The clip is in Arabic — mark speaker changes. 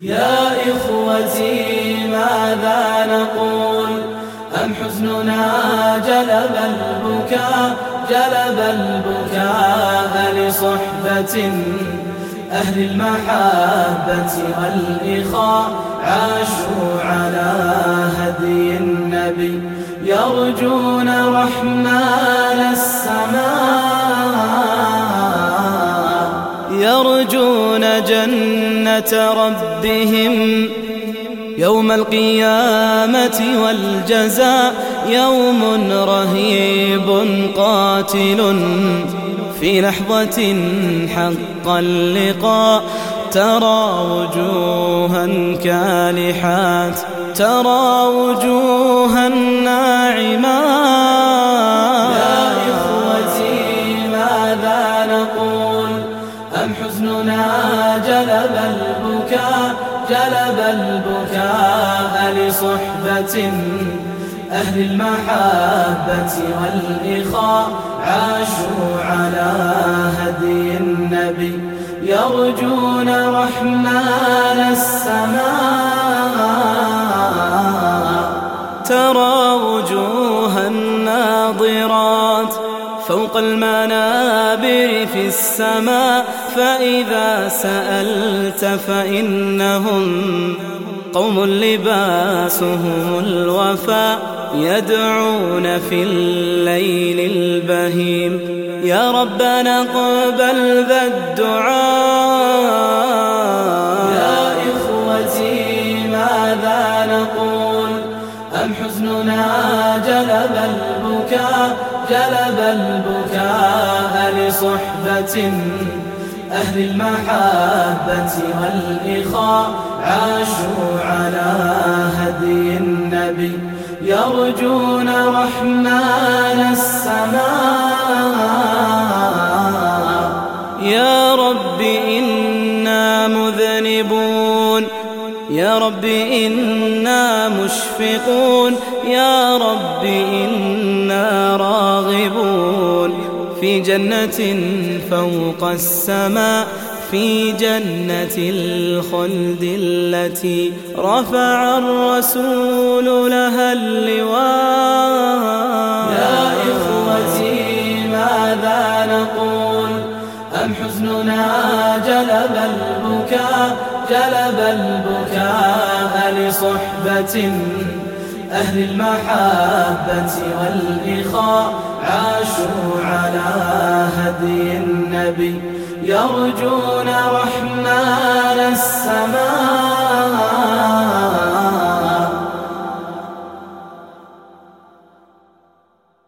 Speaker 1: يا إخوتي ماذا نقول؟ أم حزننا جلب البكاء لصحبة أهل المحبة والإخاء عاشوا على هدي النبي يرجون رحمن السماء، يرجون جنة ربهم يوم القيامة والجزاء. يوم رهيب قاتل في لحظة حق اللقاء، ترى وجوها كالحات، ترى وجوها ناعمات. يا إخوتي ماذا نقول؟ أم حزننا جلب البكاء لصحبة أهل المحبة والإخاء عاشوا على هدي النبي يرجون رحمن السماء. ترى وجوها ناظرات فوق المنابر في السماء، فإذا سألت فإنهم قوم لباسهم الوفاء، يدعون في الليل البهيم يا ربنا اقبل ذا الدعاء. يا إخوتي ماذا نقول؟ أم حزننا جلب البكاء لصحبة أهل المحبة والإخاء عاشوا على هدي النبي يرجون رحمن السماء. يا رب إنا مذنبون، يا رب إنا مشفقون، يا رب إنا راغبون في جنة فوق السماء، في جنة الخلد التي رفع الرسول لها اللواء. يا إخوتي ماذا نقول؟ أم حزننا جلب البكاء لصحبة أهل المحبة والإخاء عاشوا على هدي النبي يرجون رحمن السماء.